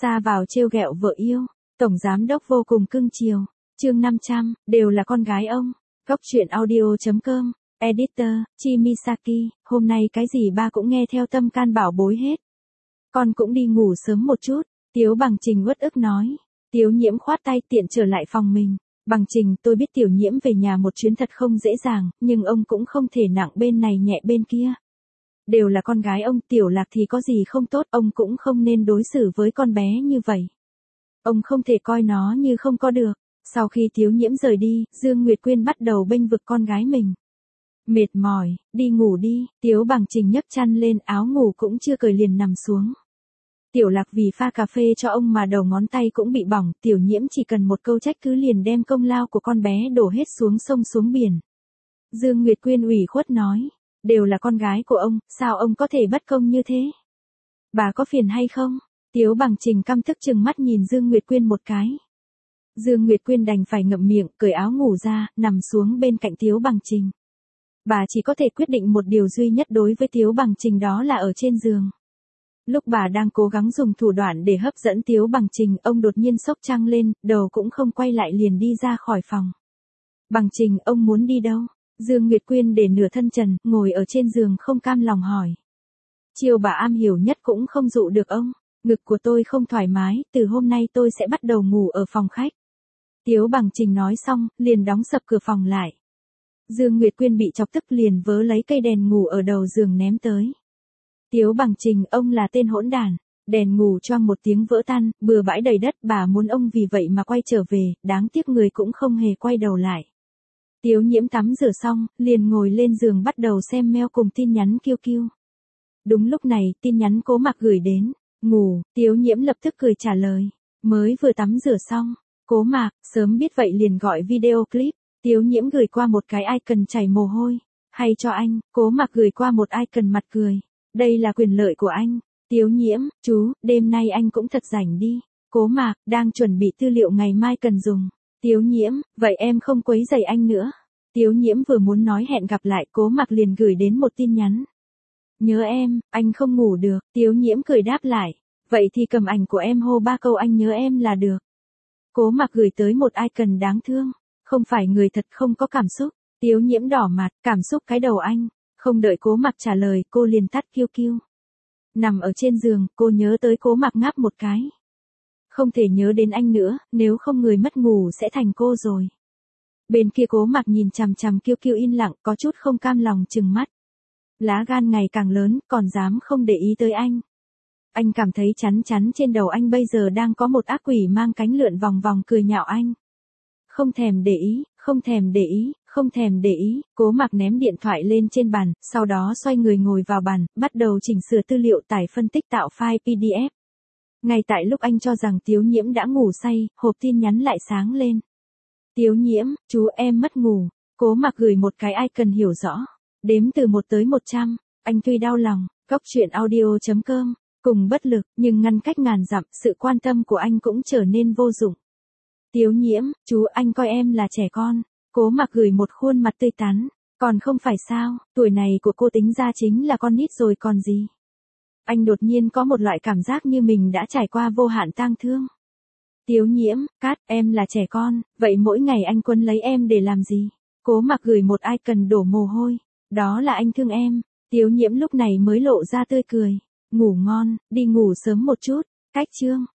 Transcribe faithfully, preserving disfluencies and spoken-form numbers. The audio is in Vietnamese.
Xa vào trêu ghẹo vợ yêu, tổng giám đốc vô cùng cưng chiều. Chương năm trăm, đều là con gái ông. Góc truyện audio chấm com, editor, Chi Misaki, hôm nay cái gì ba cũng nghe theo tâm can bảo bối hết. Con cũng đi ngủ sớm một chút, Tiếu Bằng Trình uất ức nói. Tiếu Nhiễm khoát tay tiện trở lại phòng mình. Bằng Trình, tôi biết Tiểu Nhiễm về nhà một chuyến thật không dễ dàng, nhưng ông cũng không thể nặng bên này nhẹ bên kia. Đều là con gái ông, Tiểu Lạc thì có gì không tốt, ông cũng không nên đối xử với con bé như vậy. Ông không thể coi nó như không có được. Sau khi Tiếu Nhiễm rời đi, Dương Nguyệt Quyên bắt đầu bênh vực con gái mình. Mệt mỏi, đi ngủ đi, Tiếu Bằng Trình nhấc chăn lên, áo ngủ cũng chưa cởi liền nằm xuống. Tiểu Lạc vì pha cà phê cho ông mà đầu ngón tay cũng bị bỏng, Tiểu Nhiễm chỉ cần một câu trách cứ liền đem công lao của con bé đổ hết xuống sông xuống biển. Dương Nguyệt Quyên ủy khuất nói, đều là con gái của ông, sao ông có thể bất công như thế? Bà có phiền hay không? Tiếu Bằng Trình căm tức trừng mắt nhìn Dương Nguyệt Quyên một cái. Dương Nguyệt Quyên đành phải ngậm miệng, cởi áo ngủ ra, nằm xuống bên cạnh Tiếu Bằng Trình. Bà chỉ có thể quyết định một điều duy nhất đối với Tiếu Bằng Trình, đó là ở trên giường. Lúc bà đang cố gắng dùng thủ đoạn để hấp dẫn Tiếu Bằng Trình, ông đột nhiên sốc chăn lên, đầu cũng không quay lại liền đi ra khỏi phòng. Bằng Trình, ông muốn đi đâu? Dương Nguyệt Quyên để nửa thân trần, ngồi ở trên giường không cam lòng hỏi. Chiều bà am hiểu nhất cũng không dụ được ông. Ngực của tôi không thoải mái, từ hôm nay tôi sẽ bắt đầu ngủ ở phòng khách. Tiếu Bằng Trình nói xong, liền đóng sập cửa phòng lại. Dương Nguyệt Quyên bị chọc tức liền vớ lấy cây đèn ngủ ở đầu giường ném tới. Tiếu Bằng Trình, ông là tên hỗn đản. Đèn ngủ choang một tiếng vỡ tan, bừa bãi đầy đất, bà muốn ông vì vậy mà quay trở về, đáng tiếc người cũng không hề quay đầu lại. Tiếu Nhiễm tắm rửa xong, liền ngồi lên giường bắt đầu xem mail cùng tin nhắn kiêu kiêu. Đúng lúc này, tin nhắn Cố Mạc gửi đến. Ngủ, Tiếu Nhiễm lập tức cười trả lời. Mới vừa tắm rửa xong. Cố Mạc, sớm biết vậy liền gọi video clip. Tiếu Nhiễm gửi qua một cái icon chảy mồ hôi. Hay cho anh, Cố Mạc gửi qua một icon mặt cười. Đây là quyền lợi của anh. Tiếu Nhiễm, chú, đêm nay anh cũng thật rảnh đi. Cố Mạc, đang chuẩn bị tư liệu ngày mai cần dùng. Tiếu Nhiễm, vậy em không quấy rầy anh nữa. Tiếu Nhiễm vừa muốn nói hẹn gặp lại, Cố Mạc liền gửi đến một tin nhắn. Nhớ em, anh không ngủ được, Tiếu Nhiễm cười đáp lại. Vậy thì cầm ảnh của em hô ba câu anh nhớ em là được. Cố Mạc gửi tới một icon đáng thương. Không phải người thật không có cảm xúc. Tiếu Nhiễm đỏ mặt, cảm xúc cái đầu anh. Không đợi Cố Mạc trả lời, cô liền tắt kiêu kiêu. Nằm ở trên giường, cô nhớ tới Cố Mạc ngáp một cái. Không thể nhớ đến anh nữa, nếu không người mất ngủ sẽ thành cô rồi. Bên kia Cố Mạc nhìn chằm chằm kiêu kiêu yên lặng, có chút không cam lòng trừng mắt. Lá gan ngày càng lớn, còn dám không để ý tới anh. Anh cảm thấy chắn chắn trên đầu anh bây giờ đang có một ác quỷ mang cánh lượn vòng vòng cười nhạo anh. Không thèm để ý, không thèm để ý, không thèm để ý, Cố Mạc ném điện thoại lên trên bàn, sau đó xoay người ngồi vào bàn, bắt đầu chỉnh sửa tư liệu tải phân tích tạo file pê đê ép. Ngay tại lúc anh cho rằng Tiếu Nhiễm đã ngủ say, hộp tin nhắn lại sáng lên. Tiếu Nhiễm, chú em mất ngủ. Cố Mạc gửi một cái icon hiểu rõ. Đếm từ một tới một trăm, anh tuy đau lòng, góc truyện audio chấm com, cùng bất lực, nhưng ngăn cách ngàn dặm, sự quan tâm của anh cũng trở nên vô dụng. Tiếu Nhiễm, chú anh coi em là trẻ con. Cố Mạc gửi một khuôn mặt tươi tắn, còn không phải sao, tuổi này của cô tính ra chính là con nít rồi còn gì. Anh đột nhiên có một loại cảm giác như mình đã trải qua vô hạn tang thương. Tiếu Nhiễm, cát, em là trẻ con, vậy mỗi ngày anh quấn lấy em để làm gì? Cố Mạc gửi một icon đổ mồ hôi. Đó là anh thương em. Tiếu Nhiễm lúc này mới lộ ra tươi cười. Ngủ ngon, đi ngủ sớm một chút. Cách chương.